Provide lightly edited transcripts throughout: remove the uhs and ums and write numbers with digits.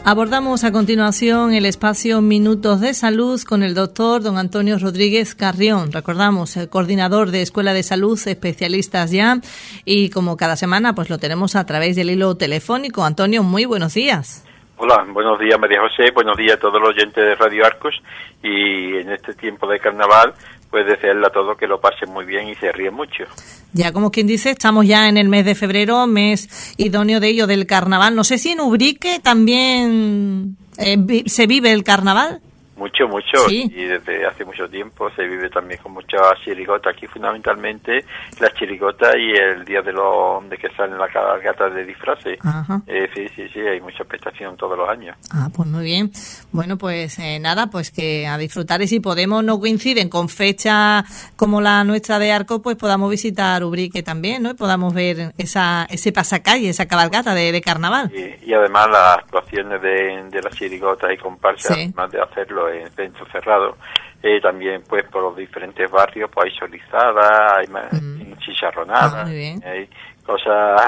Abordamos a continuación el espacio Minutos de Salud con el doctor don Antonio Rodríguez Carrión. Recordamos, el coordinador de Escuela de Salud, especialistas ya, y como cada semana pues lo tenemos a través del hilo telefónico. Antonio, muy buenos días. Hola, buenos días María José, buenos días a todos los oyentes de Radio Arcos, y en este tiempo de carnaval pues desearle a todos que lo pasen muy bien y se ríen mucho. Ya como quien dice, estamos ya en el mes de febrero, mes idóneo de ello del carnaval. No sé si en Ubrique también se vive el carnaval. Mucho, sí. Y desde hace mucho tiempo se vive también con mucha chirigota. Aquí fundamentalmente la chirigota y el día de que salen la cabalgata de disfraces. Sí, hay mucha expectación todos los años. Pues muy bien. Bueno, pues nada, pues que a disfrutar, y si podemos, no coinciden con fecha como la nuestra de Arco, pues podamos visitar Ubrique también, ¿no? Y podamos ver ese pasacalle, esa cabalgata de carnaval. Y además las actuaciones de las chirigotas y comparsas, sí, además de hacerlo en centro cerrado, también pues por los diferentes barrios pues hay solizada, hay chicharronada, hay cosas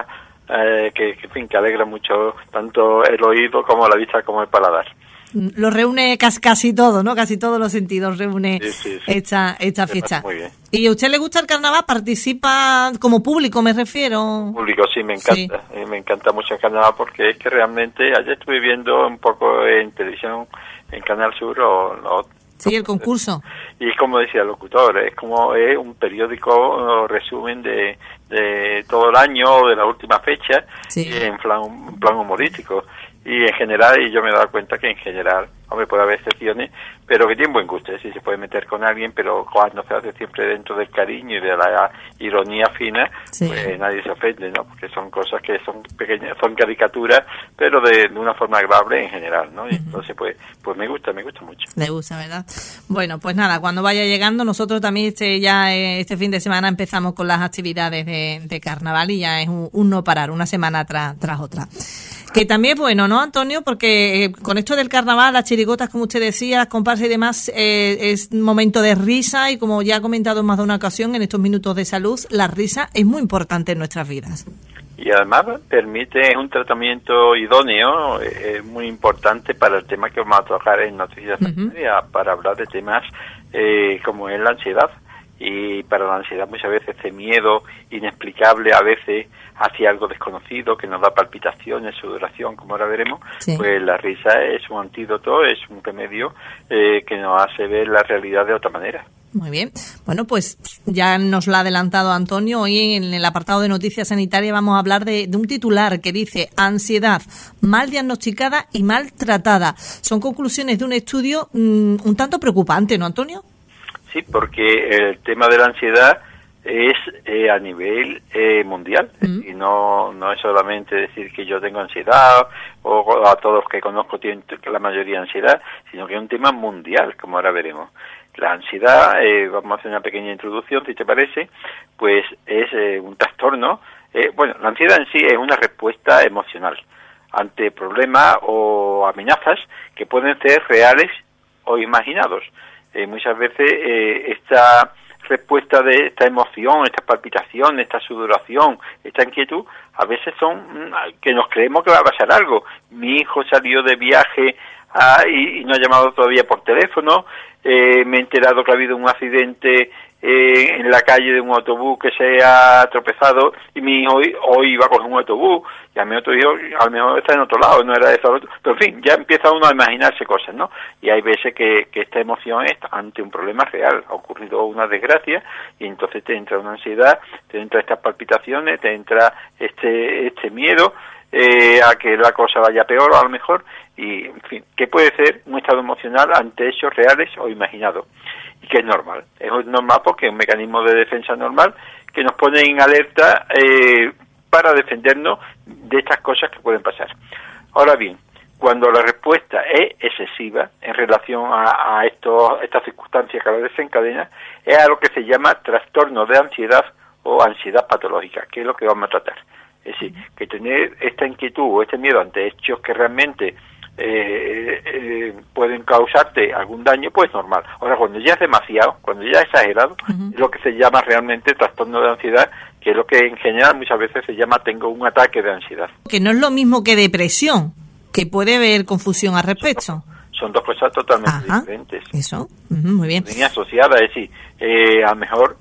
que alegran mucho tanto el oído como la vista como el paladar. Lo reúne casi todo, ¿no? Casi todos los sentidos reúne sí. esta fiesta. Muy bien. ¿Y a usted le gusta el carnaval? ¿Participa como público, me refiero? Público, sí, me encanta. Sí. Me encanta mucho el carnaval porque es que realmente ayer estuve viendo un poco en televisión, en Canal Sur sí, el concurso. Y como decía el locutor, es como un periódico resumen de todo el año, de la última fecha, sí, en plan humorístico. Y en general, y yo me he dado cuenta que en general, puede haber excepciones, pero que tiene buen gusto, sí se puede meter con alguien, pero cuando se hace siempre dentro del cariño y de la ironía fina, sí, pues nadie se ofende, ¿no? Porque son cosas que son pequeñas, son caricaturas, pero de una forma agradable en general, ¿no? Y entonces, pues me gusta mucho. Le gusta, ¿verdad? Bueno, pues nada, cuando vaya llegando, nosotros también este fin de semana empezamos con las actividades de carnaval, y ya es un no parar, una semana tras otra. Que también es bueno, ¿no, Antonio? Porque con esto del carnaval, las chirigotas, como usted decía, las comparsas y demás, es un momento de risa, y como ya ha comentado en más de una ocasión en estos minutos de salud, la risa es muy importante en nuestras vidas. Y además permite un tratamiento idóneo, muy importante para el tema que vamos a trabajar en Noticias Sanitarias, para hablar de temas como es la ansiedad. Y para la ansiedad muchas veces ese miedo inexplicable a veces hacia algo desconocido que nos da palpitaciones, sudoración, como ahora veremos, sí, pues la risa es un antídoto, es un remedio que nos hace ver la realidad de otra manera. Muy bien. Bueno, pues ya nos lo ha adelantado Antonio. Hoy en el apartado de Noticias Sanitarias vamos a hablar de un titular que dice: ansiedad, mal diagnosticada y mal tratada. Son conclusiones de un estudio un tanto preocupante, ¿no, Antonio? Sí, porque el tema de la ansiedad es a nivel mundial, y no es solamente decir que yo tengo ansiedad o a todos los que conozco tienen la mayoría ansiedad, sino que es un tema mundial, como ahora veremos. La ansiedad, vamos a hacer una pequeña introducción, si te parece, pues es un trastorno. La ansiedad en sí es una respuesta emocional ante problemas o amenazas que pueden ser reales o imaginados. Muchas veces esta respuesta de esta emoción, esta palpitación, esta sudoración, esta inquietud, a veces son que nos creemos que va a pasar algo. Mi hijo salió de viaje y no ha llamado todavía por teléfono, me he enterado que ha habido un accidente en la calle de un autobús que se ha tropezado y mi hijo hoy iba a coger un autobús y a mi otro hijo a lo mejor está en otro lado, no era eso, pero en fin, ya empieza uno a imaginarse cosas, ¿no? Y hay veces que esta emoción es ante un problema real, ha ocurrido una desgracia y entonces te entra una ansiedad, te entra estas palpitaciones, te entra este miedo a que la cosa vaya peor o a lo mejor, y en fin, que puede ser un estado emocional ante hechos reales o imaginados, y que es normal porque es un mecanismo de defensa normal que nos pone en alerta para defendernos de estas cosas que pueden pasar. Ahora bien, cuando la respuesta es excesiva en relación a estas circunstancias que la desencadena, es a lo que se llama trastorno de ansiedad o ansiedad patológica, que es lo que vamos a tratar. Es decir, que tener esta inquietud o este miedo ante hechos que realmente pueden causarte algún daño, pues normal. Ahora, cuando ya es demasiado, cuando ya es exagerado, es lo que se llama realmente trastorno de ansiedad, que es lo que en general muchas veces se llama tengo un ataque de ansiedad. Que no es lo mismo que depresión, que puede haber confusión al respecto. Son dos cosas totalmente diferentes. Eso, muy bien. Línea asociada, es decir, a lo mejor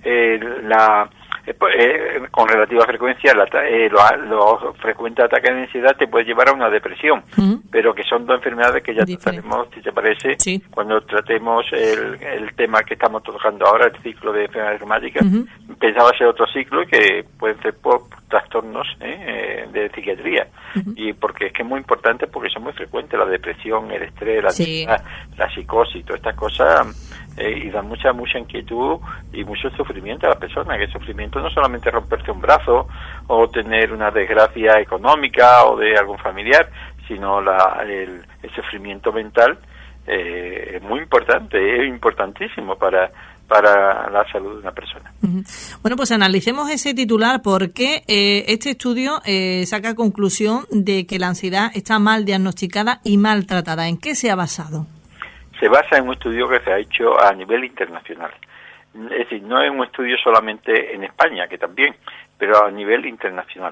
con relativa frecuencia los frecuentes ataques de ansiedad te puede llevar a una depresión, pero que son dos enfermedades que ya trataremos, si te parece, cuando tratemos el tema que estamos tocando ahora, el ciclo de enfermedades reumáticas. Pensaba ser otro ciclo que pueden ser por trastornos de psiquiatría, y porque es que es muy importante, porque son muy frecuentes la depresión, el estrés, la ansiedad, la psicosis, todas estas cosas, y dan mucha inquietud y mucho sufrimiento a la persona, que el sufrimiento no solamente romperse un brazo o tener una desgracia económica o de algún familiar, sino el sufrimiento mental es muy importante, es importantísimo para la salud de una persona. Bueno, pues analicemos ese titular, porque este estudio saca conclusión de que la ansiedad está mal diagnosticada y mal tratada. ¿En qué se ha basado? Se basa en un estudio que se ha hecho a nivel internacional. Es decir, no es un estudio solamente en España, que también, pero a nivel internacional.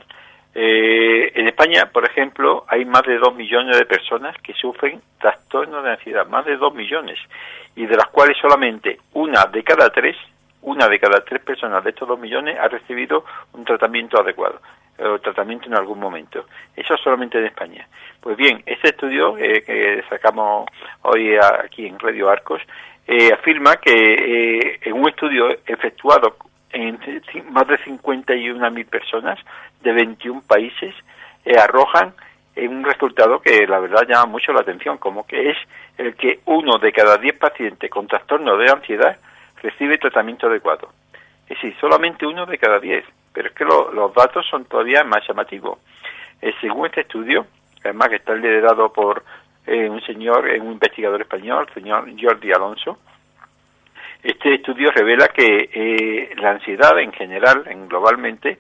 En España, por ejemplo, hay más de 2 millones de personas que sufren trastornos de ansiedad, más de 2 millones, y de las cuales solamente una de cada tres personas de estos 2 millones ha recibido un tratamiento adecuado, o tratamiento en algún momento. Eso solamente en España. Pues bien, este estudio que sacamos hoy aquí en Radio Arcos afirma que en un estudio efectuado en más de 51.000 personas de 21 países arrojan un resultado que la verdad llama mucho la atención, como que es el que 1 de cada 10 pacientes con trastorno de ansiedad recibe tratamiento adecuado. Es decir, solamente 1 de cada 10, pero es que los datos son todavía más llamativos. Según este estudio, además que está liderado por un investigador español, el señor Jordi Alonso, este estudio revela que la ansiedad en general, globalmente,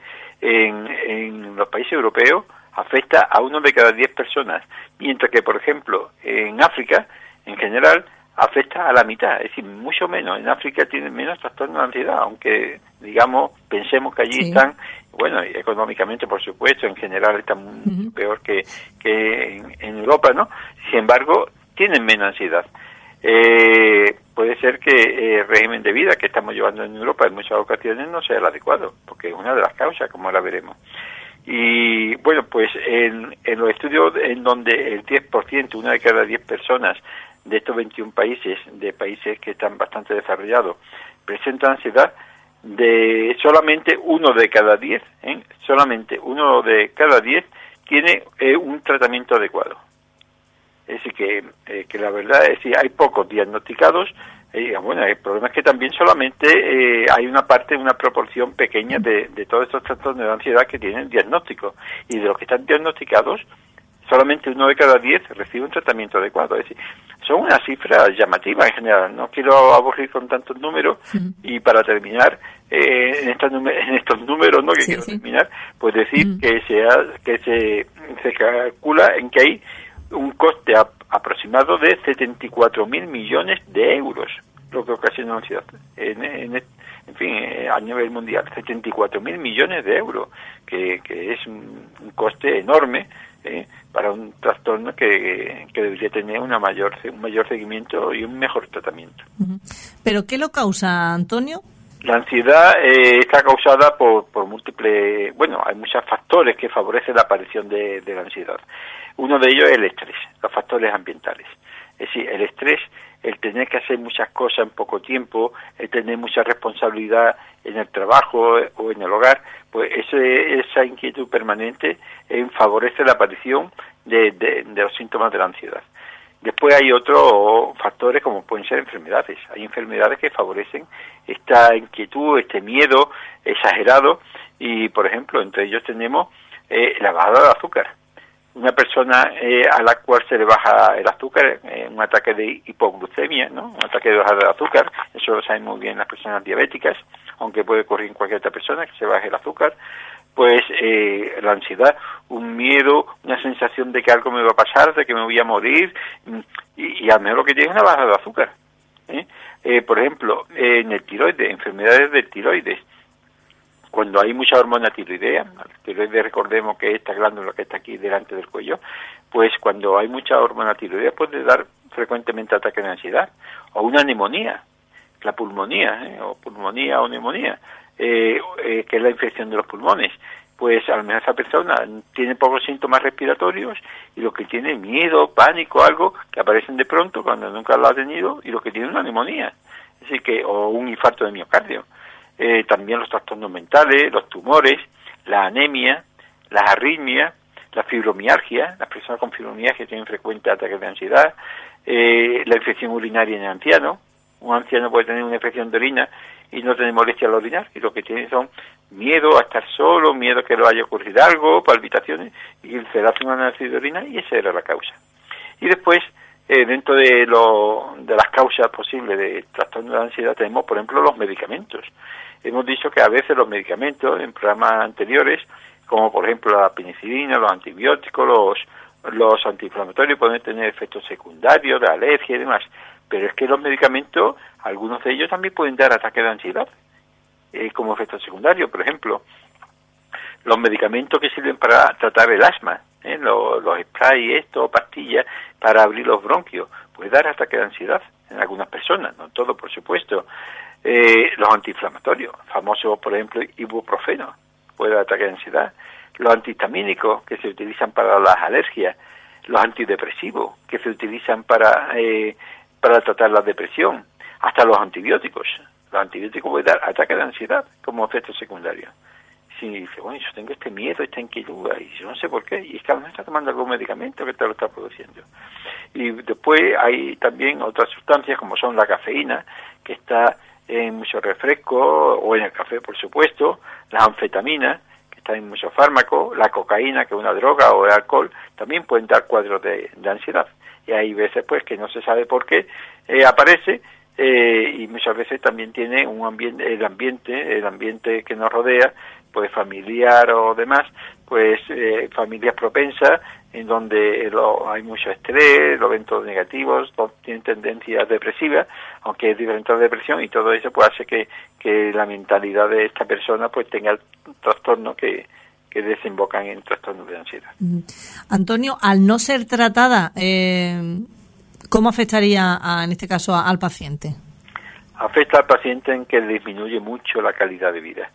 en los países europeos, afecta a 1 de cada 10 personas, mientras que, por ejemplo, en África, en general, afecta a la mitad, es decir, mucho menos. En África tienen menos trastorno de ansiedad, aunque, digamos, pensemos que allí están, bueno, económicamente, por supuesto, en general están mucho peor que en Europa, ¿no? Sin embargo, tienen menos ansiedad. Puede ser que el régimen de vida que estamos llevando en Europa en muchas ocasiones no sea el adecuado, porque es una de las causas, como ahora veremos. Y bueno, pues en los estudios en donde el 10%, 1 de cada 10 personas de estos 21 países, de países que están bastante desarrollados, presentan ansiedad, de solamente 1 de cada 10, solamente 1 de cada 10 tiene un tratamiento adecuado. Es decir, que la verdad es que hay pocos diagnosticados. Bueno, el problema es que también solamente hay una proporción pequeña de todos estos trastornos de ansiedad que tienen diagnóstico, y de los que están diagnosticados, solamente 1 de cada 10 recibe un tratamiento adecuado. Es decir, son unas cifras llamativas en general. No quiero aburrir con tantos números, y para terminar, en estos números, ¿no? Que quiero terminar, pues decir que se calcula en que hay un coste aproximado de 74.000 millones de euros, lo que ocasiona la ansiedad. En fin, a nivel mundial, 74.000 millones de euros, que es un coste enorme para un trastorno que debería tener un mayor seguimiento y un mejor tratamiento. ¿Pero qué lo causa, Antonio? La ansiedad está causada por múltiples... Bueno, hay muchos factores que favorecen la aparición de la ansiedad. Uno de ellos es el estrés, los factores ambientales. Es decir, el estrés, el tener que hacer muchas cosas en poco tiempo, el tener mucha responsabilidad en el trabajo o en el hogar, pues esa inquietud permanente favorece la aparición de los síntomas de la ansiedad. Después hay otros factores como pueden ser enfermedades. Hay enfermedades que favorecen esta inquietud, este miedo exagerado, y por ejemplo, entre ellos tenemos la bajada de azúcar. Una persona a la cual se le baja el azúcar, un ataque de hipoglucemia, ¿no? Un ataque de bajada de azúcar, eso lo saben muy bien las personas diabéticas, aunque puede ocurrir en cualquier otra persona que se baje el azúcar. Pues la ansiedad, un miedo, una sensación de que algo me va a pasar, de que me voy a morir, y a lo mejor lo que tiene es una bajada de azúcar. Por ejemplo, en el tiroides, enfermedades del tiroides. cuando hay mucha hormona tiroidea, la tiroides recordemos que esta glándula que está aquí delante del cuello, pues cuando hay mucha hormona tiroidea puede dar frecuentemente ataques de ansiedad, o una neumonía, la pulmonía, o pulmonía o neumonía, que es la infección de los pulmones. Pues a lo mejor esa persona tiene pocos síntomas respiratorios y lo que tiene miedo, pánico, algo que aparecen de pronto cuando nunca lo ha tenido, y lo que tiene es una neumonía, así que, o un infarto de miocardio. También los trastornos mentales, los tumores, la anemia, las arritmias, la fibromialgia, las personas con fibromialgia tienen frecuentes ataques de ansiedad, la infección urinaria en el anciano. Un anciano puede tener una infección de orina y no tener molestia al orinar, y lo que tiene son miedo a estar solo, miedo a que le vaya a ocurrir algo, palpitaciones, y se le hace un análisis de orina y esa era la causa. Y después, dentro de las causas posibles de trastorno de ansiedad, tenemos, por ejemplo, los medicamentos. Hemos dicho que a veces los medicamentos, en programas anteriores, como por ejemplo la penicilina, los antibióticos, los antiinflamatorios, pueden tener efectos secundarios de alergia y demás. Pero es que los medicamentos, algunos de ellos también pueden dar ataques de ansiedad como efecto secundario. Por ejemplo, los medicamentos que sirven para tratar el asma, los sprays, pastillas para abrir los bronquios, puede dar ataques de ansiedad en algunas personas, no todo por supuesto. Los antiinflamatorios, famosos por ejemplo ibuprofeno, puede dar ataques de ansiedad. Los antihistamínicos que se utilizan para las alergias, los antidepresivos que se utilizan para tratar la depresión, hasta los antibióticos. Los antibióticos pueden dar ataques de ansiedad como efecto secundario. Si dice, bueno, yo tengo este miedo, esta inquietud, y yo no sé por qué, y es que a lo mejor está tomando algún medicamento que te lo está produciendo. Y después hay también otras sustancias como son la cafeína, que está en muchos refrescos, o en el café por supuesto, las anfetaminas, que están en muchos fármacos, la cocaína, que es una droga, o el alcohol, también pueden dar cuadros de ansiedad. Y hay veces pues que no se sabe por qué aparece, y muchas veces también tiene el ambiente que nos rodea, pues familiar o demás, pues familias propensas en donde hay mucho estrés, los eventos negativos, tienen tendencias depresivas, aunque es diferente a la depresión, y todo eso pues hace que la mentalidad de esta persona pues tenga trastornos que desembocan en trastornos de ansiedad. Antonio, al no ser tratada, ¿cómo afectaría en este caso al paciente? Afecta al paciente en que disminuye mucho la calidad de vida.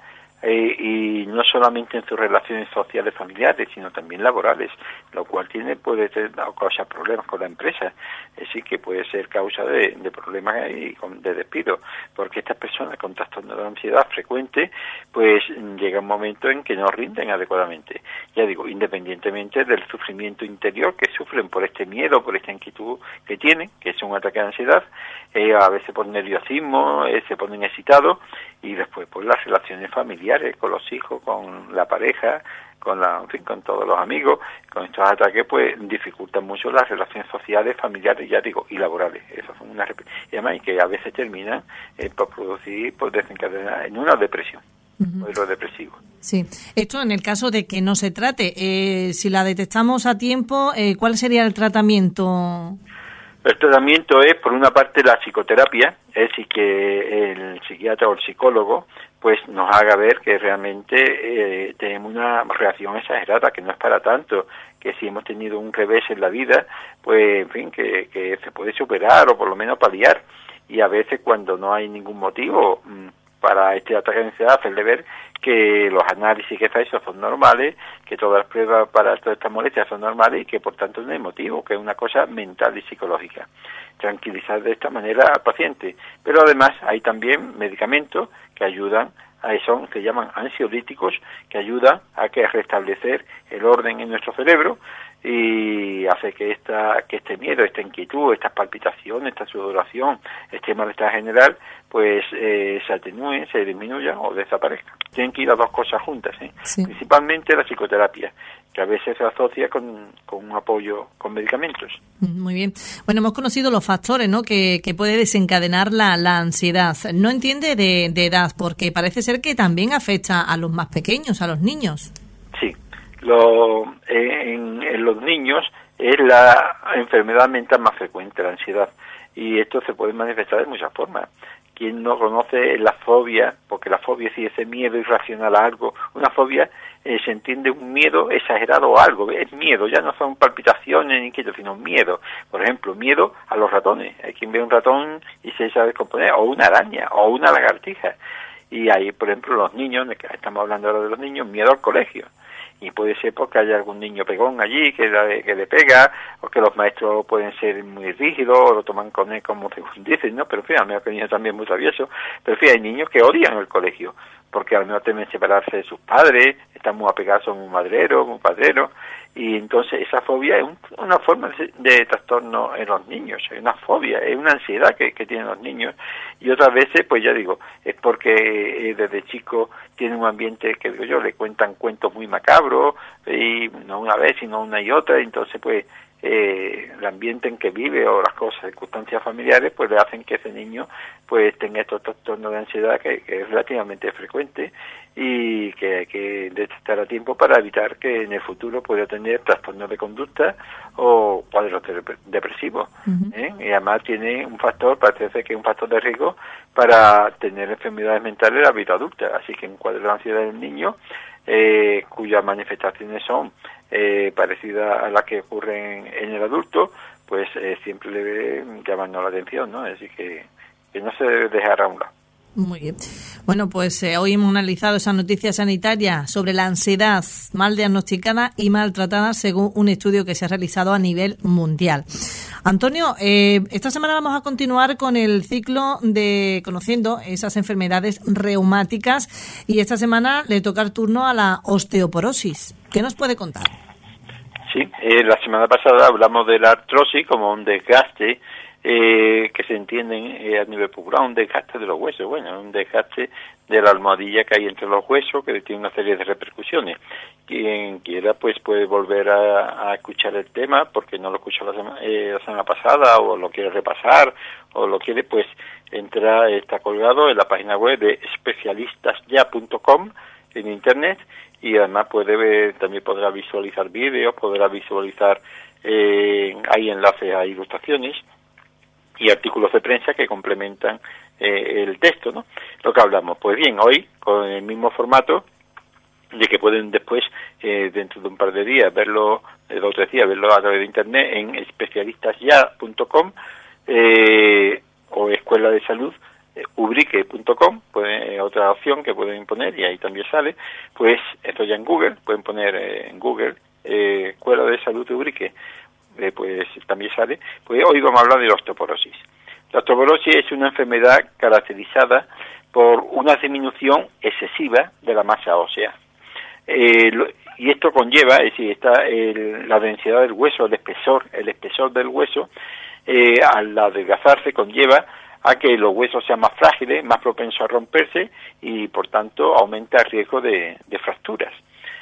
Y no solamente en sus relaciones sociales familiares, sino también laborales, lo cual puede causar problemas con la empresa, sí que puede ser causa de problemas y de despido, porque estas personas con trastorno de ansiedad frecuente, pues llega un momento en que no rinden adecuadamente. Ya digo, independientemente del sufrimiento interior que sufren por este miedo, por esta inquietud que tienen, que es un ataque de ansiedad, a veces por nerviosismo, se ponen excitados, y después pues las relaciones familiares con los hijos, con la pareja, con todos los amigos, con estos ataques pues dificultan mucho las relaciones sociales, familiares, ya digo, y laborales. Eso son y además que a veces terminan por producir, por desencadenar en una depresión. Modelo depresivo. Sí. Esto en el caso de que no se trate. Si la detectamos a tiempo, ¿cuál sería el tratamiento? El tratamiento es, por una parte, la psicoterapia, es decir, que el psiquiatra o el psicólogo pues nos haga ver que realmente tenemos una reacción exagerada, que no es para tanto, que si hemos tenido un revés en la vida, pues, en fin, que se puede superar o por lo menos paliar. Y a veces cuando no hay ningún motivo para este ataque de ansiedad, hacerle ver que los análisis que está hecho son normales, que todas las pruebas para todas estas molestias son normales y que por tanto no hay motivo, que es una cosa mental y psicológica. Tranquilizar de esta manera al paciente. Pero además hay también medicamentos que ayudan, se llaman ansiolíticos, que ayudan a restablecer el orden en nuestro cerebro y hace que este miedo, esta inquietud, estas palpitaciones, esta sudoración, este malestar general, pues se atenúen, se disminuyan o desaparezcan. Tienen que ir las dos cosas juntas, sí. Principalmente la psicoterapia, que a veces se asocia con un apoyo con medicamentos. Muy bien. Bueno, hemos conocido los factores, ¿no?, que puede desencadenar la ansiedad. No entiende de edad, porque parece ser que también afecta a los más pequeños, a los niños. Sí. En los niños es la enfermedad mental más frecuente, la ansiedad, y esto se puede manifestar de muchas formas. ¿quién no conoce la fobia? Porque la fobia sí, ese miedo irracional a algo. Una fobia se entiende un miedo exagerado a algo, es miedo, ya no son palpitaciones ni quieto, sino miedo. Por ejemplo, miedo a los ratones. Hay quien ve un ratón y se sabe descomponer, o una araña, o una lagartija. Y ahí, por ejemplo, los niños, estamos hablando ahora de los niños, miedo al colegio. Y puede ser porque haya algún niño pegón allí que le pega, o que los maestros pueden ser muy rígidos, o lo toman con él como dicen, ¿no? Pero fíjate, a lo mejor que el niño también es muy travieso. Pero fíjate, hay niños que odian el colegio, porque a lo mejor temen separarse de sus padres, están muy apegados a un madrero, un padrero, y entonces esa fobia es una forma de trastorno en los niños, es una fobia, es una ansiedad que tienen los niños, y otras veces, pues ya digo, es porque desde chico tienen un ambiente que, digo yo, le cuentan cuentos muy macabros, y no una vez, sino una y otra, y entonces pues el ambiente en que vive o las cosas, circunstancias familiares, pues le hacen que ese niño pues tenga estos trastornos de ansiedad que es relativamente frecuente y que hay que detectar a tiempo para evitar que en el futuro pueda tener trastornos de conducta o cuadros depresivos. Y además tiene un factor, parece ser que es un factor de riesgo para tener enfermedades mentales en la vida adulta, así que un cuadro de ansiedad del niño cuyas manifestaciones son parecidas a las que ocurren en el adulto, pues siempre le debe llamarnos la atención, ¿no? Así que no se debe dejar a un lado. Muy bien. Bueno, pues hoy hemos analizado esa noticia sanitaria sobre la ansiedad mal diagnosticada y maltratada según un estudio que se ha realizado a nivel mundial. Antonio, esta semana vamos a continuar con el ciclo de conociendo esas enfermedades reumáticas y esta semana le toca el turno a la osteoporosis. ¿Qué nos puede contar? Sí, la semana pasada hablamos de la artrosis como un desgaste que se entiende a nivel popular, un desgaste de los huesos, bueno, un desgaste de la almohadilla que hay entre los huesos que tiene una serie de repercusiones. Quien quiera pues puede volver a escuchar el tema porque no lo escuchó la semana pasada o lo quiere repasar o lo quiere, pues está colgado en la página web de especialistasya.com en internet y además también podrá visualizar vídeos, podrá visualizar hay enlaces a ilustraciones y artículos de prensa que complementan el texto, ¿no? Lo que hablamos. Pues bien, hoy, con el mismo formato, de que pueden después, dentro de un par de días, verlo, 2 o 3 días, verlo a través de internet en especialistasya.com o escuela de salud ubrique.com, otra opción que pueden poner y ahí también sale, pues esto ya en Google, pueden poner en Google escuela de salud de Ubrique, pues también sale. Pues hoy vamos a hablar de la osteoporosis. La osteoporosis es una enfermedad caracterizada por una disminución excesiva de la masa ósea. Y esto conlleva, es decir, la densidad del hueso, el espesor del hueso, al adelgazarse conlleva a que los huesos sean más frágiles, más propensos a romperse y por tanto aumenta el riesgo de fracturas.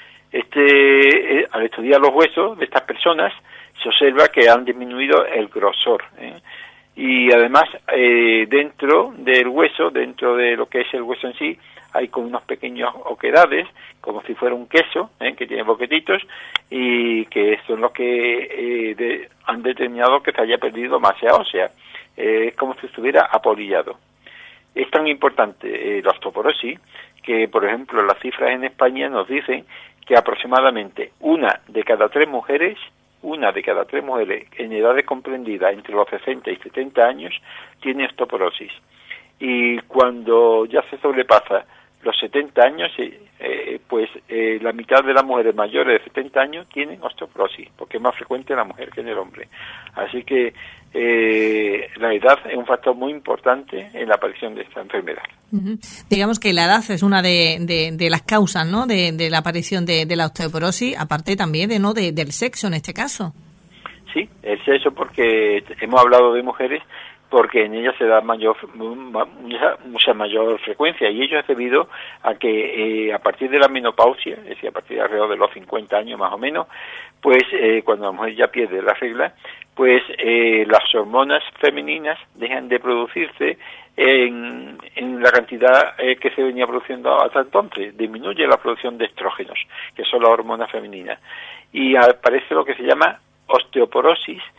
Al estudiar los huesos de estas personas se observa que han disminuido el grosor, y además dentro del hueso, dentro de lo que es el hueso en sí, hay como unos pequeños oquedades, como si fuera un queso, que tiene boquetitos y que son los que han determinado que se haya perdido masa ósea. Es como si estuviera apolillado. Es tan importante la osteoporosis que, por ejemplo, las cifras en España nos dicen que aproximadamente una de cada tres mujeres en edades comprendidas entre los 60 y 70 años tiene osteoporosis. Y cuando ya se sobrepasa los 70 años, la mitad de las mujeres mayores de 70 años tienen osteoporosis, porque es más frecuente en la mujer que en el hombre. Así que la edad es un factor muy importante en la aparición de esta enfermedad. Uh-huh. Digamos que la edad es una de las causas, ¿no?, de la aparición de la osteoporosis, aparte también del sexo en este caso. Sí, el sexo, porque hemos hablado de mujeres, porque en ellas se da mucha mayor frecuencia, y ello es debido a que a partir de la menopausia, es decir, a partir de alrededor de los 50 años más o menos, pues cuando la mujer ya pierde la regla, pues las hormonas femeninas dejan de producirse en la cantidad que se venía produciendo hasta entonces, disminuye la producción de estrógenos, que son las hormonas femeninas, y aparece lo que se llama osteoporosis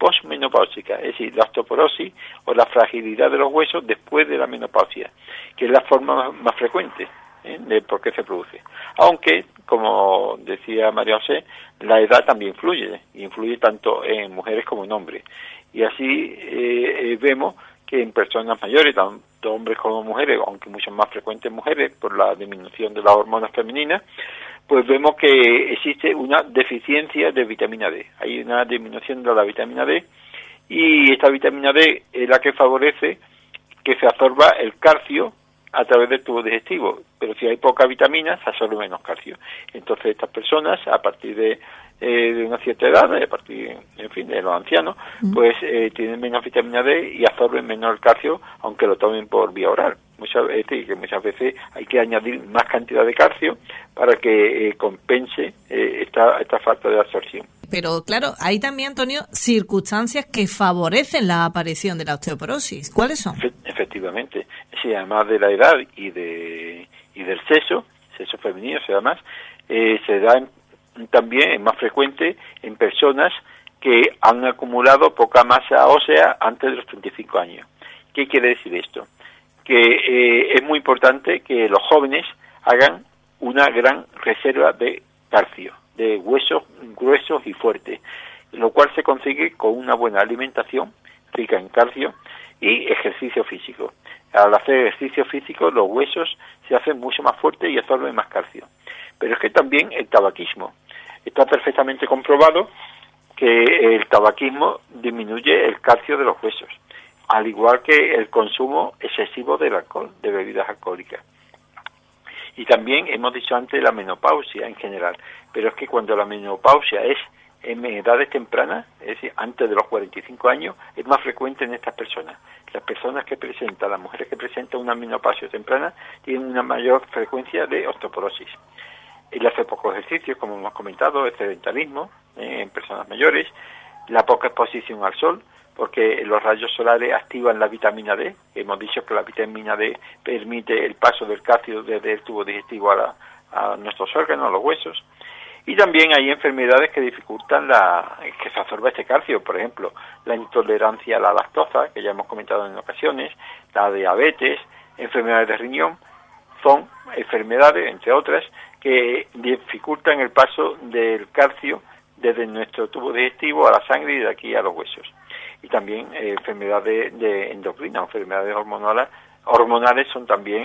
posmenopáusica, es decir, la osteoporosis o la fragilidad de los huesos después de la menopausia, que es la forma más frecuente de por qué se produce. Aunque, como decía María José, la edad también influye tanto en mujeres como en hombres. Y así vemos que en personas mayores, tanto hombres como mujeres, aunque mucho más frecuentes en mujeres por la disminución de las hormonas femeninas, pues vemos que existe una deficiencia de vitamina D. Hay una disminución de la vitamina D y esta vitamina D es la que favorece que se absorba el calcio a través del tubo digestivo, pero si hay poca vitamina se absorbe menos calcio. Entonces estas personas, a partir de una cierta edad, a partir, en fin, de los ancianos, pues tienen menos vitamina D y absorben menos el calcio, aunque lo tomen por vía oral. Muchas veces hay que añadir más cantidad de calcio para que compense esta falta de absorción. Pero claro, hay también, Antonio, circunstancias que favorecen la aparición de la osteoporosis. ¿Cuáles son? Efectivamente, sí, además de la edad y del sexo femenino, además, se da también es más frecuente en personas que han acumulado poca masa ósea antes de los 35 años. ¿Qué quiere decir esto? Que es muy importante que los jóvenes hagan una gran reserva de calcio, de huesos gruesos y fuertes, lo cual se consigue con una buena alimentación rica en calcio y ejercicio físico. Al hacer ejercicio físico los huesos se hacen mucho más fuertes y absorben más calcio. Pero es que también el tabaquismo. Está perfectamente comprobado que el tabaquismo disminuye el calcio de los huesos, al igual que el consumo excesivo del alcohol, de bebidas alcohólicas. Y también hemos dicho antes la menopausia en general, pero es que cuando la menopausia es en edades tempranas, es decir, antes de los 45 años, es más frecuente en estas personas. Las personas que presentan, las mujeres que presentan una menopausia temprana, tienen una mayor frecuencia de osteoporosis. El hacer poco ejercicio, como hemos comentado, el sedentarismo en personas mayores, la poca exposición al sol, porque los rayos solares activan la vitamina D. Hemos dicho que la vitamina D permite el paso del calcio desde el tubo digestivo a nuestros órganos, a los huesos. Y también hay enfermedades que dificultan que se absorba este calcio, por ejemplo, la intolerancia a la lactosa, que ya hemos comentado en ocasiones, la diabetes, enfermedades de riñón, son enfermedades, entre otras, que dificultan el paso del calcio desde nuestro tubo digestivo a la sangre y de aquí a los huesos. Y también enfermedades de endocrinas, enfermedades hormonales son también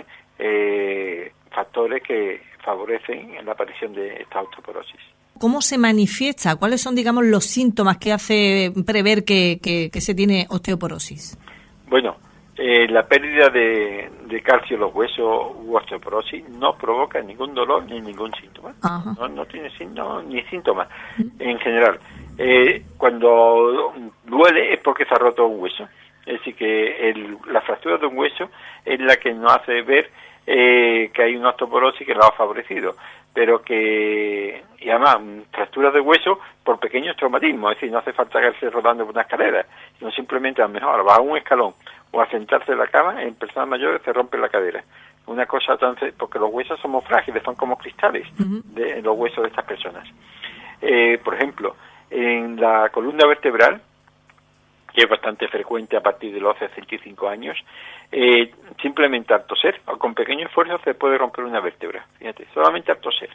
factores que favorecen la aparición de esta osteoporosis. ¿Cómo se manifiesta? ¿Cuáles son, digamos, los síntomas que hace prever que se tiene osteoporosis? Bueno, la pérdida de calcio en los huesos u osteoporosis no provoca ningún dolor ni ningún síntoma. No tiene ni síntomas en general. Cuando duele es porque se ha roto un hueso. Es decir, que la fractura de un hueso es la que nos hace ver que hay una osteoporosis que lo ha favorecido. Pero y además, fracturas de hueso por pequeños traumatismos. Es decir, no hace falta caerse rodando por una escalera, sino simplemente a lo mejor bajar un escalón o a sentarse en la cama, en personas mayores se rompe la cadera. Una cosa porque los huesos somos frágiles, son como cristales de los huesos de estas personas. Por ejemplo, en la columna vertebral, que es bastante frecuente a partir de los 65 años, simplemente al toser o con pequeño esfuerzo se puede romper una vértebra. Fíjate, solamente al toser.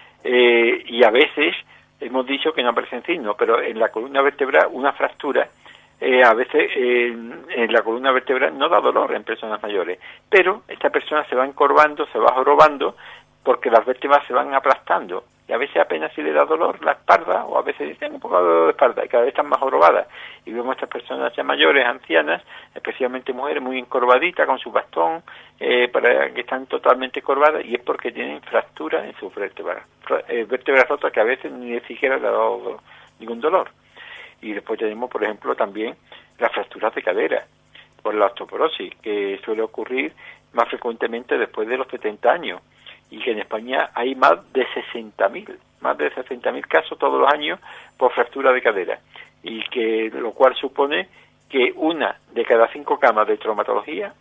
Y a veces hemos dicho que no aparecen signos, pero en la columna vertebral una fractura a veces en la columna vertebral no da dolor en personas mayores, pero esta persona se va encorvando, se va jorobando porque las vértebras se van aplastando y a veces apenas si le da dolor la espalda, o a veces tiene un poco de dolor de espalda y cada vez están más jorobadas. Y vemos a estas personas ya mayores, ancianas, especialmente mujeres muy encorvaditas con su bastón, para que están totalmente encorvadas, y es porque tienen fracturas en sus vértebras, vértebras rotas que a veces ni siquiera le ha dado ningún dolor. Y después tenemos, por ejemplo, también las fracturas de cadera por la osteoporosis, que suele ocurrir más frecuentemente después de los 70 años, y que en España hay más de 60.000 casos todos los años por fractura de cadera, y que lo cual supone que una de cada 5 camas de traumatología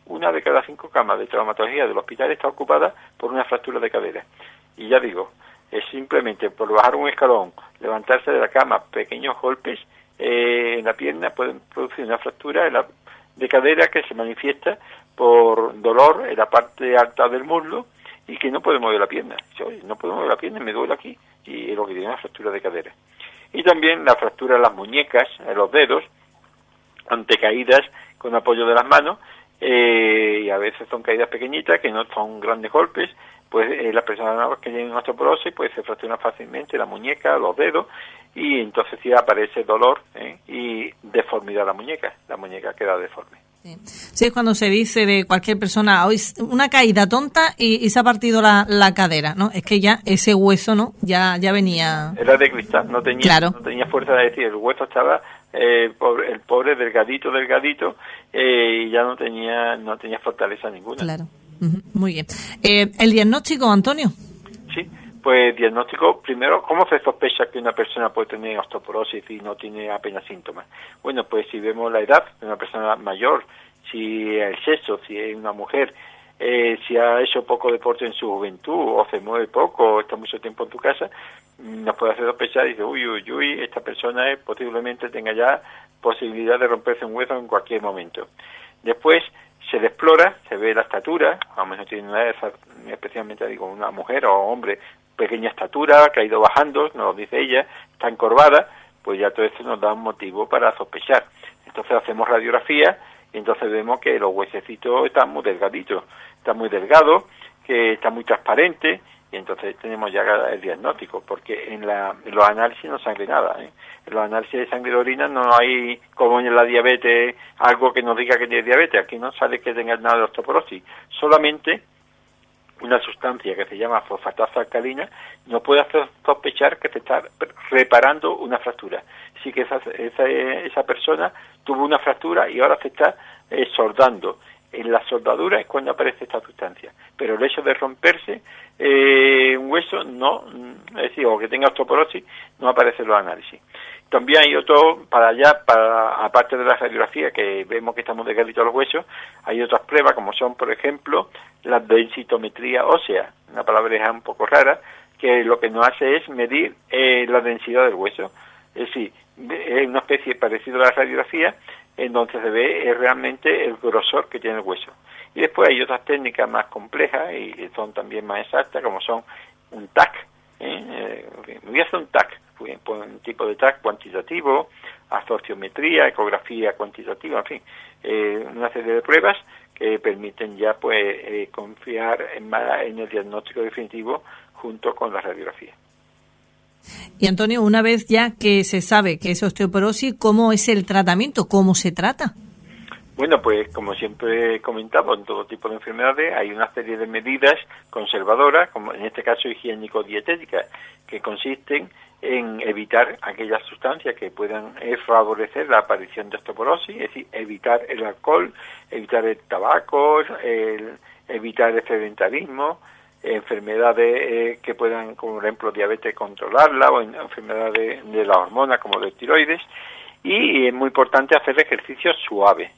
del hospital está ocupada por una fractura de cadera. Y ya digo, es simplemente por bajar un escalón, levantarse de la cama, pequeños golpes, en la pierna pueden producir una fractura de cadera que se manifiesta por dolor en la parte alta del muslo y que no puede mover la pierna. Dice, oye, no puedo mover la pierna, me duele aquí, y es lo que tiene una fractura de cadera. Y también la fractura de las muñecas, en los dedos, ante caídas con apoyo de las manos, y a veces son caídas pequeñitas que no son grandes golpes, pues las personas que tienen osteoporosis pues se fracturan fácilmente la muñeca, los dedos, y entonces sí aparece dolor y deformidad la muñeca queda deforme. Sí, es cuando se dice de cualquier persona, hoy una caída tonta y se ha partido la cadera, ¿no? Es que ya ese hueso, ¿no? Ya venía... Era de cristal, no tenía, claro. No tenía fuerza de decir, el hueso estaba el pobre delgadito, y ya no tenía fortaleza ninguna. Claro, muy bien. ¿El diagnóstico, Antonio? Sí, pues diagnóstico, primero, ¿cómo se sospecha que una persona puede tener osteoporosis y no tiene apenas síntomas? Bueno, pues si vemos la edad de una persona mayor, si el sexo, si es una mujer, si ha hecho poco deporte en su juventud, o se mueve poco, o está mucho tiempo en tu casa, nos puede hacer sospechar y decir, uy, esta persona posiblemente tenga ya posibilidad de romperse un hueso en cualquier momento. Después se le explora, se ve la estatura, a lo mejor tiene especialmente digo una mujer o hombre, pequeña estatura, que ha ido bajando, nos lo dice ella, está encorvada, pues ya todo esto nos da un motivo para sospechar. Entonces hacemos radiografía y entonces vemos que los huesecitos están muy delgaditos, está muy delgado, que está muy transparente, y entonces tenemos ya el diagnóstico, porque en los análisis no sangre nada, En los análisis de sangre de orina no hay, como en la diabetes, algo que nos diga que tiene diabetes. Aquí no sale que tenga nada de osteoporosis, solamente una sustancia que se llama fosfatasa alcalina nos puede hacer sospechar que se está reparando una fractura. Así que esa persona tuvo una fractura y ahora se está soldando. En la soldadura es cuando aparece esta sustancia, pero el hecho de romperse un hueso no, es decir, o que tenga osteoporosis, no aparece en los análisis. También hay otro, aparte de la radiografía, que vemos que estamos delgaditos los huesos, hay otras pruebas, como son, por ejemplo, la densitometría ósea, una palabra un poco rara, que lo que nos hace es medir la densidad del hueso. Es decir, es una especie parecida a la radiografía, en donde se ve realmente el grosor que tiene el hueso. Y después hay otras técnicas más complejas y son también más exactas, como son un TAC. Voy a hacer un TAC, un tipo de TAC cuantitativo, absorciometría, ecografía cuantitativa, en fin, una serie de pruebas que permiten ya pues confiar en el diagnóstico definitivo junto con la radiografía. Y Antonio, una vez ya que se sabe que es osteoporosis, ¿cómo es el tratamiento? ¿Cómo se trata? Bueno, pues como siempre comentamos, en todo tipo de enfermedades hay una serie de medidas conservadoras, como en este caso higiénico-dietéticas, que consisten en evitar aquellas sustancias que puedan favorecer la aparición de osteoporosis, es decir, evitar el alcohol, evitar el tabaco, evitar el sedentarismo, enfermedades que puedan, como por ejemplo diabetes, controlarla, o enfermedades de la hormona como de tiroides. Y es muy importante hacer ejercicio suave,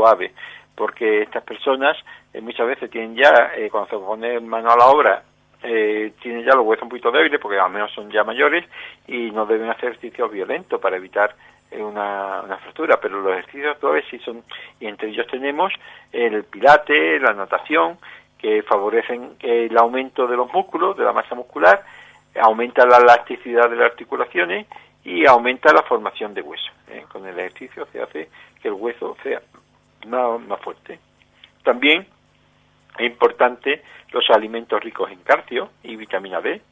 porque estas personas muchas veces tienen ya, cuando se ponen mano a la obra, tienen ya los huesos un poquito débiles, porque al menos son ya mayores, y no deben hacer ejercicios violentos para evitar una fractura, pero los ejercicios suaves sí son, y entre ellos tenemos el pilates, la natación, que favorecen el aumento de los músculos, de la masa muscular, aumenta la elasticidad de las articulaciones y aumenta la formación de hueso. Con el ejercicio se hace que el hueso sea más fuerte. También es importante los alimentos ricos en calcio y vitamina D,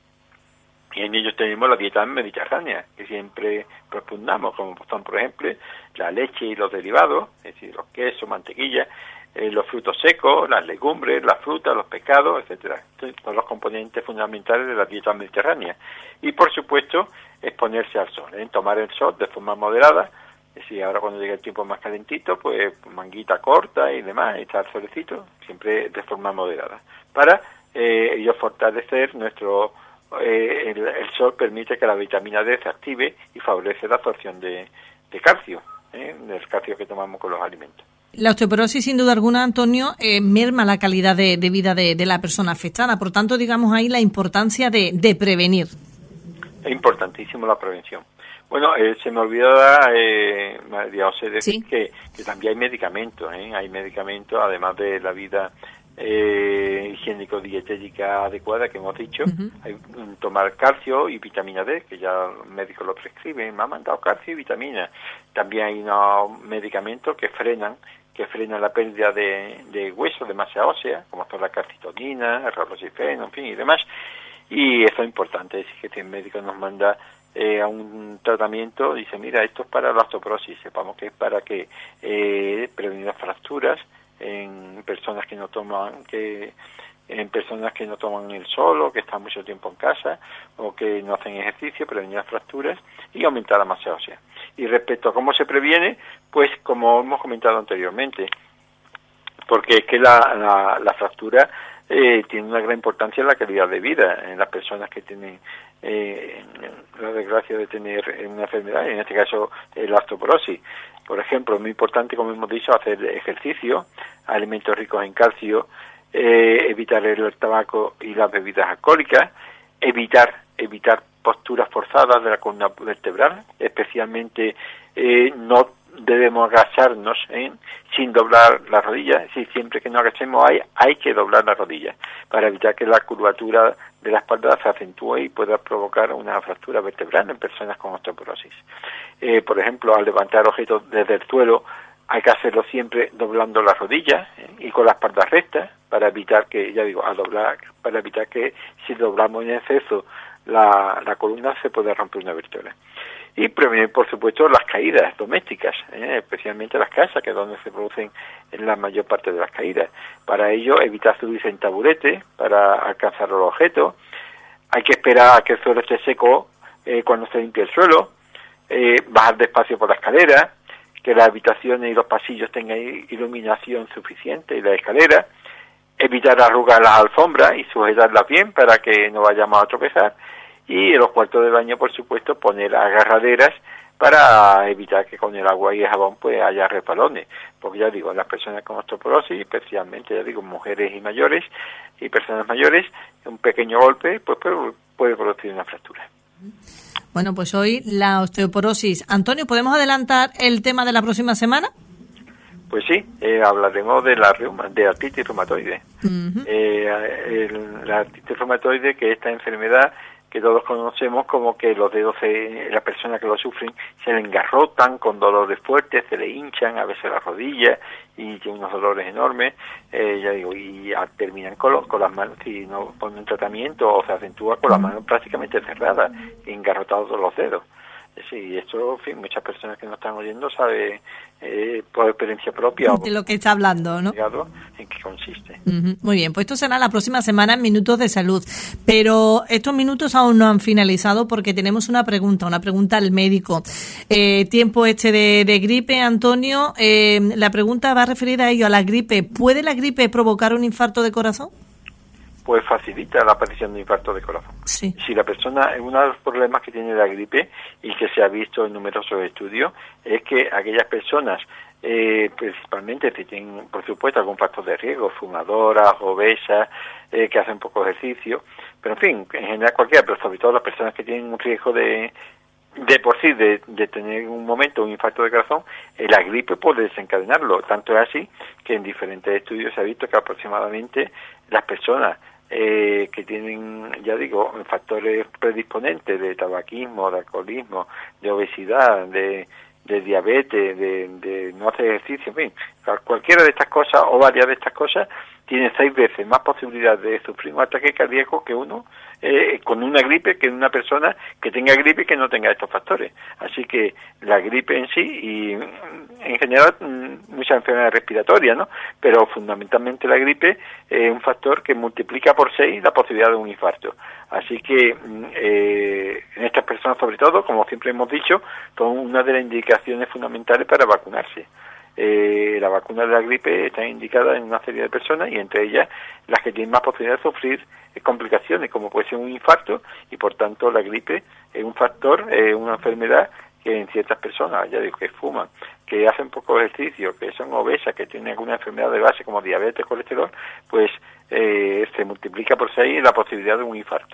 y en ellos tenemos la dieta mediterránea, que siempre propugnamos, como son, por ejemplo, la leche y los derivados, es decir, los quesos, mantequilla, los frutos secos, las legumbres, las frutas, los pescados, etcétera. Son los componentes fundamentales de la dieta mediterránea. Y, por supuesto, exponerse al sol, tomar el sol de forma moderada. Es decir, ahora cuando llega el tiempo más calentito, pues manguita corta y demás, estar al solecito, siempre de forma moderada. Para ello fortalecer nuestro... el sol permite que la vitamina D se active y favorece la absorción de calcio, del calcio que tomamos con los alimentos. La osteoporosis, sin duda alguna, Antonio, merma la calidad de vida de la persona afectada. Por tanto, digamos ahí la importancia de prevenir. Es importantísimo la prevención, Bueno, se me olvidaba, María José, decir ¿Sí? que también hay medicamentos, hay medicamentos, además de la vida higiénico-dietética adecuada que hemos dicho, hay tomar calcio y vitamina D, que ya los médicos lo prescriben, me han mandado calcio y vitamina. También hay unos medicamentos que frenan la pérdida de hueso, de masa ósea, como son la calcitonina, el riboflavin, en fin, y demás. Y eso es importante, es decir, que si el médico nos manda a un tratamiento, dice, mira, esto es para la osteoporosis, sepamos que es para que prevenir las fracturas en personas que no toman el sol, o que están mucho tiempo en casa, o que no hacen ejercicio, prevenir las fracturas y aumentar la masa ósea. Y respecto a cómo se previene, pues como hemos comentado anteriormente, porque es que la fractura tiene una gran importancia en la calidad de vida en las personas que tienen la desgracia de tener una enfermedad, en este caso la osteoporosis. Por ejemplo, es muy importante, como hemos dicho, hacer ejercicio, alimentos ricos en calcio, evitar el tabaco y las bebidas alcohólicas, evitar posturas forzadas de la columna vertebral, especialmente no debemos agacharnos sin doblar las rodillas. Si siempre que nos agachemos hay que doblar las rodillas para evitar que la curvatura de la espalda se acentúe y pueda provocar una fractura vertebral en personas con osteoporosis. Por ejemplo, al levantar objetos desde el suelo hay que hacerlo siempre doblando las rodillas y con la espalda recta para evitar que, para evitar que si doblamos en exceso la columna se pueda romper una vértebra. Y prevenir, por supuesto, las caídas domésticas, especialmente las casas, que es donde se producen la mayor parte de las caídas. Para ello, evitar subirse en taburete para alcanzar los objetos. Hay que esperar a que el suelo esté seco cuando se limpie el suelo. Bajar despacio por la escalera, que las habitaciones y los pasillos tengan iluminación suficiente y la escalera. Evitar arrugar las alfombras y sujetarlas bien para que no vayamos a tropezar. Y en los cuartos de baño, por supuesto, poner agarraderas para evitar que con el agua y el jabón pues haya resbalones. Porque ya digo, las personas con osteoporosis, especialmente, ya digo, mujeres y mayores y personas mayores, un pequeño golpe pues puede producir una fractura. Bueno, pues hoy la osteoporosis. Antonio, ¿podemos adelantar el tema de la próxima semana? Pues sí, hablaremos de la artritis reumatoide. La artritis reumatoide, que esta enfermedad que todos conocemos como que los dedos, la persona que lo sufren, se le engarrotan con dolores fuertes, se le hinchan a veces las rodillas y tiene unos dolores enormes, y terminan con las manos, si no ponen tratamiento o se acentúa con las manos prácticamente cerradas y engarrotados los dedos. Sí, esto, en fin, muchas personas que nos están oyendo saben por experiencia propia de lo que está hablando, ¿no? En qué consiste. Muy bien, pues esto será la próxima semana en Minutos de Salud. Pero estos minutos aún no han finalizado porque tenemos una pregunta al médico. Tiempo de gripe, Antonio. La pregunta va referida a ello, a la gripe. ¿Puede la gripe provocar un infarto de corazón? Pues facilita la aparición de infarto de corazón. Sí. Si la persona, uno de los problemas que tiene la gripe y que se ha visto en numerosos estudios es que aquellas personas, principalmente si tienen, por supuesto, algún factor de riesgo, fumadoras, obesas, que hacen poco ejercicio, pero en fin, en general cualquiera, pero sobre todo las personas que tienen un riesgo de tener un momento un infarto de corazón, la gripe puede desencadenarlo. Tanto es así que en diferentes estudios se ha visto que aproximadamente las personas que tienen, ya digo, factores predisponentes de tabaquismo, de alcoholismo, de obesidad, de diabetes, de no hacer ejercicio, en fin, cualquiera de estas cosas o varias de estas cosas tiene 6 veces más posibilidad de sufrir un ataque cardíaco que uno con una gripe, que una persona que tenga gripe y que no tenga estos factores. Así que la gripe en sí y en general muchas enfermedades respiratorias, ¿no? Pero fundamentalmente la gripe es un factor que multiplica por 6 la posibilidad de un infarto. Así que en estas personas, sobre todo, como siempre hemos dicho, son una de las indicaciones fundamentales para vacunarse. La vacuna de la gripe está indicada en una serie de personas y entre ellas las que tienen más posibilidad de sufrir complicaciones como puede ser un infarto, y por tanto la gripe es un factor, una enfermedad que en ciertas personas, ya digo, que fuman, que hacen poco ejercicio, que son obesas, que tienen alguna enfermedad de base como diabetes, colesterol, pues se multiplica por 6 la posibilidad de un infarto.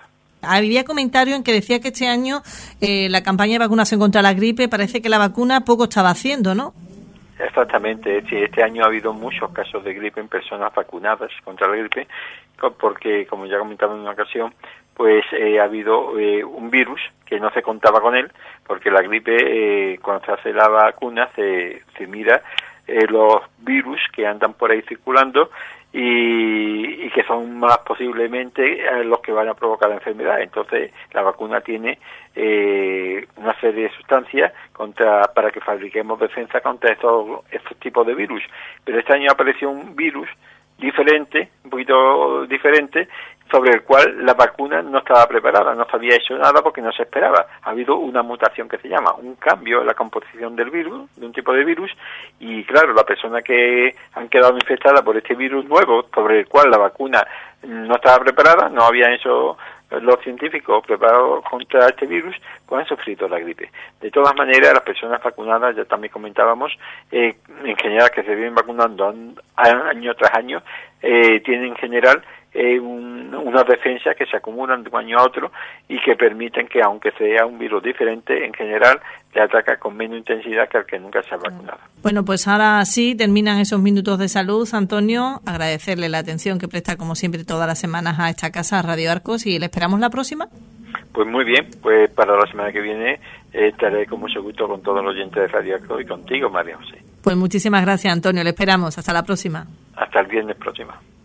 Había comentarios en que decía que este año la campaña de vacunación contra la gripe, parece que la vacuna poco estaba haciendo, ¿no? Exactamente, sí, este año ha habido muchos casos de gripe en personas vacunadas contra la gripe, porque, como ya comentaba en una ocasión, pues ha habido un virus que no se contaba con él, porque la gripe, cuando se hace la vacuna, se mira los virus que andan por ahí circulando y que son más posiblemente los que van a provocar la enfermedad. Entonces, la vacuna tiene una serie de sustancias para que fabriquemos defensa contra estos tipos de virus. Pero este año apareció un virus diferente, un poquito diferente, sobre el cual la vacuna no estaba preparada, no se había hecho nada porque no se esperaba. Ha habido una mutación que se llama, un cambio en la composición del virus, de un tipo de virus, y claro, las personas que han quedado infectadas por este virus nuevo, sobre el cual la vacuna no estaba preparada, no habían hecho los científicos preparados contra este virus, pues han sufrido la gripe. De todas maneras, las personas vacunadas, ya también comentábamos, en general que se vienen vacunando año tras año, tienen en general unas defensas que se acumulan de un año a otro y que permiten que, aunque sea un virus diferente, en general le ataca con menos intensidad que al que nunca se ha vacunado. Bueno, pues ahora sí terminan esos minutos de salud, Antonio. Agradecerle la atención que presta, como siempre, todas las semanas a esta casa, a Radio Arcos, y le esperamos la próxima. Pues muy bien, pues para la semana que viene estaré con mucho gusto con todos los oyentes de Radio Arcos y contigo, María José. Pues muchísimas gracias, Antonio. Le esperamos. Hasta la próxima. Hasta el viernes próximo.